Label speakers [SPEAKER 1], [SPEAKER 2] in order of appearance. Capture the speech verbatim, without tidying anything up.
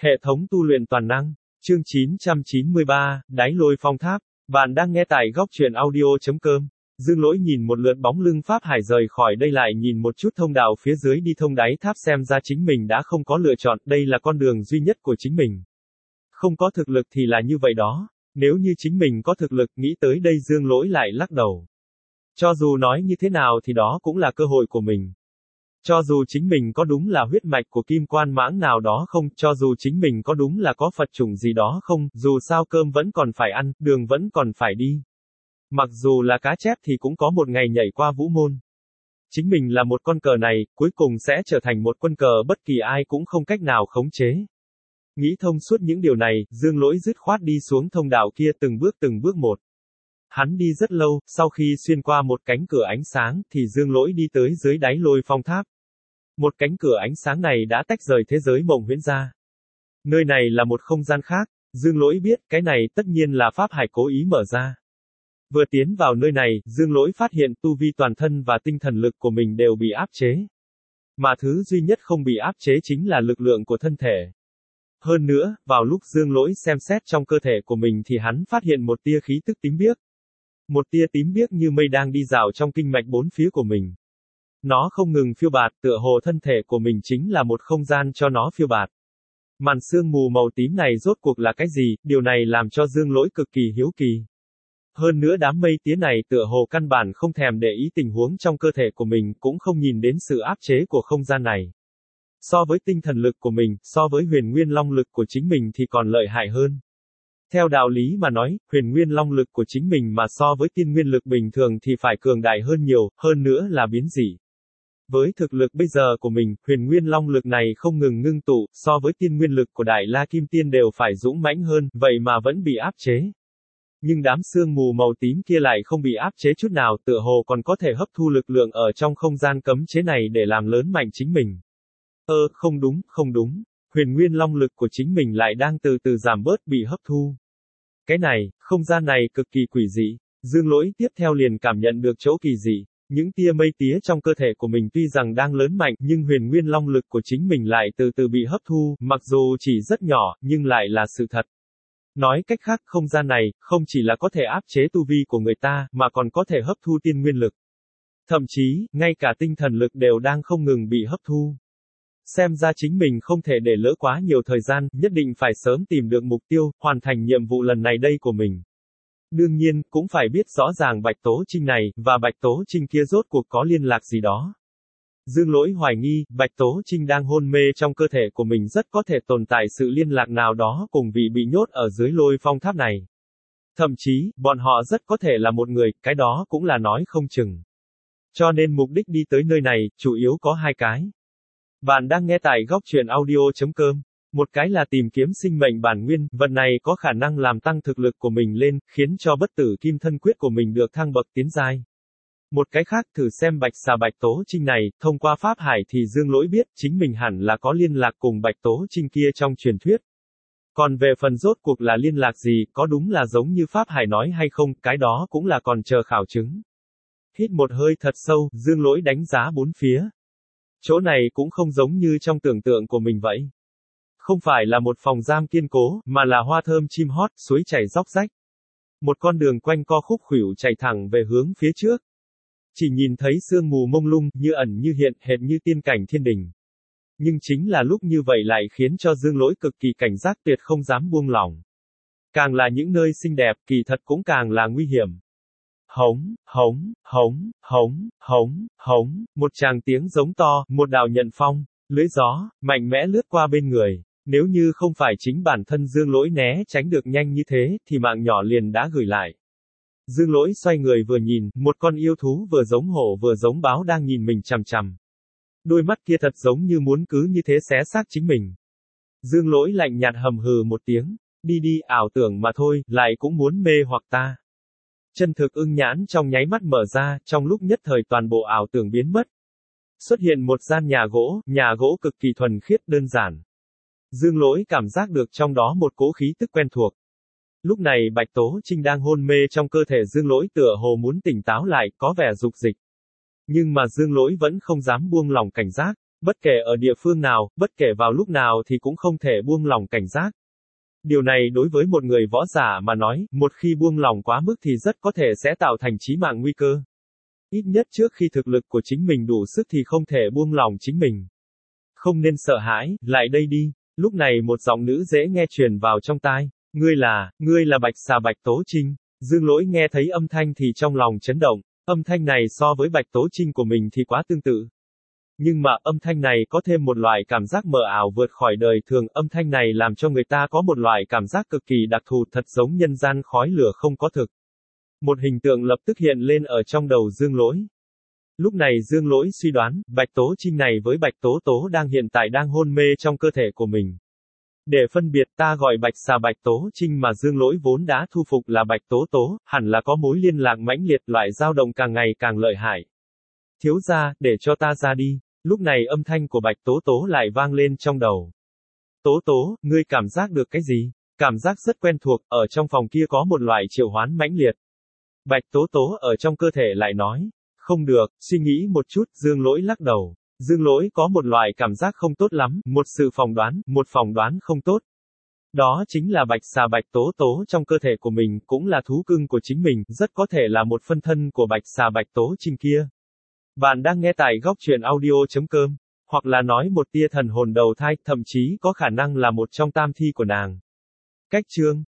[SPEAKER 1] Hệ thống tu luyện toàn năng, chương chín trăm chín mươi ba, Đáy Lôi Phong Tháp. Bạn đang nghe tại góc truyện audio.com. Dương Lỗi nhìn một lượt bóng lưng Pháp Hải rời khỏi đây lại nhìn một chút thông đạo phía dưới đi thông đáy tháp xem ra chính mình đã không có lựa chọn, đây là con đường duy nhất của chính mình. Không có thực lực thì là như vậy đó, nếu như chính mình có thực lực, nghĩ tới đây Dương Lỗi lại lắc đầu. Cho dù nói như thế nào thì đó cũng là cơ hội của mình. Cho dù chính mình có đúng là huyết mạch của kim quan mãng nào đó không, cho dù chính mình có đúng là có Phật chủng gì đó không, dù sao cơm vẫn còn phải ăn, đường vẫn còn phải đi. Mặc dù là cá chép thì cũng có một ngày nhảy qua vũ môn. Chính mình là một con cờ này, cuối cùng sẽ trở thành một quân cờ bất kỳ ai cũng không cách nào khống chế. Nghĩ thông suốt những điều này, Dương Lỗi dứt khoát đi xuống thông đạo kia từng bước từng bước một. Hắn đi rất lâu, sau khi xuyên qua một cánh cửa ánh sáng, thì Dương Lỗi đi tới dưới đáy Lôi Phong Tháp. Một cánh cửa ánh sáng này đã tách rời thế giới mộng huyễn ra. Nơi này là một không gian khác, Dương Lỗi biết, cái này tất nhiên là Pháp Hải cố ý mở ra. Vừa tiến vào nơi này, Dương Lỗi phát hiện tu vi toàn thân và tinh thần lực của mình đều bị áp chế. Mà thứ duy nhất không bị áp chế chính là lực lượng của thân thể. Hơn nữa, vào lúc Dương Lỗi xem xét trong cơ thể của mình thì hắn phát hiện một tia khí tức tím biếc. Một tia tím biếc như mây đang đi dạo trong kinh mạch bốn phía của mình. Nó không ngừng phiêu bạt, tựa hồ thân thể của mình chính là một không gian cho nó phiêu bạt. Màn sương mù màu tím này rốt cuộc là cái gì, điều này làm cho Dương Lỗi cực kỳ hiếu kỳ. Hơn nữa đám mây tía này tựa hồ căn bản không thèm để ý tình huống trong cơ thể của mình, cũng không nhìn đến sự áp chế của không gian này. So với tinh thần lực của mình, so với huyền nguyên long lực của chính mình thì còn lợi hại hơn. Theo đạo lý mà nói, huyền nguyên long lực của chính mình mà so với tiên nguyên lực bình thường thì phải cường đại hơn nhiều, hơn nữa là biến dị. Với thực lực bây giờ của mình, huyền nguyên long lực này không ngừng ngưng tụ, so với tiên nguyên lực của Đại La Kim Tiên đều phải dũng mãnh hơn, vậy mà vẫn bị áp chế. Nhưng đám sương mù màu tím kia lại không bị áp chế chút nào, tựa hồ còn có thể hấp thu lực lượng ở trong không gian cấm chế này để làm lớn mạnh chính mình. Ơ, ờ, không đúng, không đúng. Huyền nguyên long lực của chính mình lại đang từ từ giảm bớt bị hấp thu. Cái này, không gian này cực kỳ quỷ dị. Dương Lỗi tiếp theo liền cảm nhận được chỗ kỳ dị. Những tia mây tía trong cơ thể của mình tuy rằng đang lớn mạnh, nhưng huyền nguyên long lực của chính mình lại từ từ bị hấp thu, mặc dù chỉ rất nhỏ, nhưng lại là sự thật. Nói cách khác, không gian này, không chỉ là có thể áp chế tu vi của người ta, mà còn có thể hấp thu tiên nguyên lực. Thậm chí, ngay cả tinh thần lực đều đang không ngừng bị hấp thu. Xem ra chính mình không thể để lỡ quá nhiều thời gian, nhất định phải sớm tìm được mục tiêu, hoàn thành nhiệm vụ lần này đây của mình. Đương nhiên, cũng phải biết rõ ràng Bạch Tố Trinh này, và Bạch Tố Trinh kia rốt cuộc có liên lạc gì đó. Dương Lỗi hoài nghi, Bạch Tố Trinh đang hôn mê trong cơ thể của mình rất có thể tồn tại sự liên lạc nào đó cùng vị bị nhốt ở dưới Lôi Phong Tháp này. Thậm chí, bọn họ rất có thể là một người, cái đó cũng là nói không chừng. Cho nên mục đích đi tới nơi này, chủ yếu có hai cái. Bạn đang nghe tại góc truyện audio.com. Một cái là tìm kiếm sinh mệnh bản nguyên, vật này có khả năng làm tăng thực lực của mình lên, khiến cho bất tử kim thân quyết của mình được thăng bậc tiến giai. Một cái khác thử xem Bạch Xà Bạch Tố Trinh này, thông qua Pháp Hải thì Dương Lỗi biết, chính mình hẳn là có liên lạc cùng Bạch Tố Trinh kia trong truyền thuyết. Còn về phần rốt cuộc là liên lạc gì, có đúng là giống như Pháp Hải nói hay không, cái đó cũng là còn chờ khảo chứng. Hít một hơi thật sâu, Dương Lỗi đánh giá bốn phía. Chỗ này cũng không giống như trong tưởng tượng của mình vậy. Không phải là một phòng giam kiên cố, mà là hoa thơm chim hót, suối chảy róc rách. Một con đường quanh co khúc khuỷu chạy thẳng về hướng phía trước. Chỉ nhìn thấy sương mù mông lung, như ẩn như hiện, hệt như tiên cảnh thiên đình. Nhưng chính là lúc như vậy lại khiến cho Dương Lỗi cực kỳ cảnh giác tuyệt không dám buông lỏng. Càng là những nơi xinh đẹp, kỳ thật cũng càng là nguy hiểm. Hống, hống, hống, hống, hống, hống, một tràng tiếng giống to, một đạo nhận phong, lưỡi gió, mạnh mẽ lướt qua bên người. Nếu như không phải chính bản thân Dương Lỗi né tránh được nhanh như thế, thì mạng nhỏ liền đã gửi lại. Dương Lỗi xoay người vừa nhìn, một con yêu thú vừa giống hổ vừa giống báo đang nhìn mình chằm chằm. Đôi mắt kia thật giống như muốn cứ như thế xé xác chính mình. Dương Lỗi lạnh nhạt hầm hừ một tiếng, đi đi, ảo tưởng mà thôi, lại cũng muốn mê hoặc ta. Chân thực ưng nhãn trong nháy mắt mở ra, trong lúc nhất thời toàn bộ ảo tưởng biến mất. Xuất hiện một gian nhà gỗ, nhà gỗ cực kỳ thuần khiết đơn giản. Dương Lỗi cảm giác được trong đó một cỗ khí tức quen thuộc. Lúc này Bạch Tố Trinh đang hôn mê trong cơ thể Dương Lỗi tựa hồ muốn tỉnh táo lại, có vẻ dục dịch. Nhưng mà Dương Lỗi vẫn không dám buông lòng cảnh giác. Bất kể ở địa phương nào, bất kể vào lúc nào thì cũng không thể buông lỏng cảnh giác. Điều này đối với một người võ giả mà nói, một khi buông lỏng quá mức thì rất có thể sẽ tạo thành chí mạng nguy cơ. Ít nhất trước khi thực lực của chính mình đủ sức thì không thể buông lỏng chính mình. Không nên sợ hãi, lại đây đi. Lúc này một giọng nữ dễ nghe truyền vào trong tai. Ngươi là, ngươi là Bạch Xà Bạch Tố Trinh. Dương Lỗi nghe thấy âm thanh thì trong lòng chấn động. Âm thanh này so với Bạch Tố Trinh của mình thì quá tương tự. Nhưng mà âm thanh này có thêm một loại cảm giác mờ ảo vượt khỏi đời thường, âm thanh này làm cho người ta có một loại cảm giác cực kỳ đặc thù, thật giống nhân gian khói lửa không có thực. Một hình tượng lập tức hiện lên ở trong đầu Dương Lỗi. Lúc này Dương Lỗi suy đoán, Bạch Tố Trinh này với Bạch Tố Tố đang hiện tại đang hôn mê trong cơ thể của mình. Để phân biệt ta gọi Bạch Xà Bạch Tố Trinh mà Dương Lỗi vốn đã thu phục là Bạch Tố Tố, hẳn là có mối liên lạc mãnh liệt, loại dao động càng ngày càng lợi hại. Thiếu gia, để cho ta ra đi. Lúc này âm thanh của Bạch Tố Tố lại vang lên trong đầu. Tố Tố, ngươi cảm giác được cái gì? Cảm giác rất quen thuộc, ở trong phòng kia có một loại triệu hoán mãnh liệt. Bạch Tố Tố ở trong cơ thể lại nói. Không được, suy nghĩ một chút, Dương Lỗi lắc đầu. Dương Lỗi có một loại cảm giác không tốt lắm, một sự phỏng đoán, một phỏng đoán không tốt. Đó chính là Bạch Xà Bạch Tố Tố trong cơ thể của mình, cũng là thú cưng của chính mình, rất có thể là một phân thân của Bạch Xà Bạch Tố Trinh kia. Bạn đang nghe tại góc truyện audio chấm com, hoặc là nói một tia thần hồn đầu thai, thậm chí có khả năng là một trong tam thi của nàng. Cách chương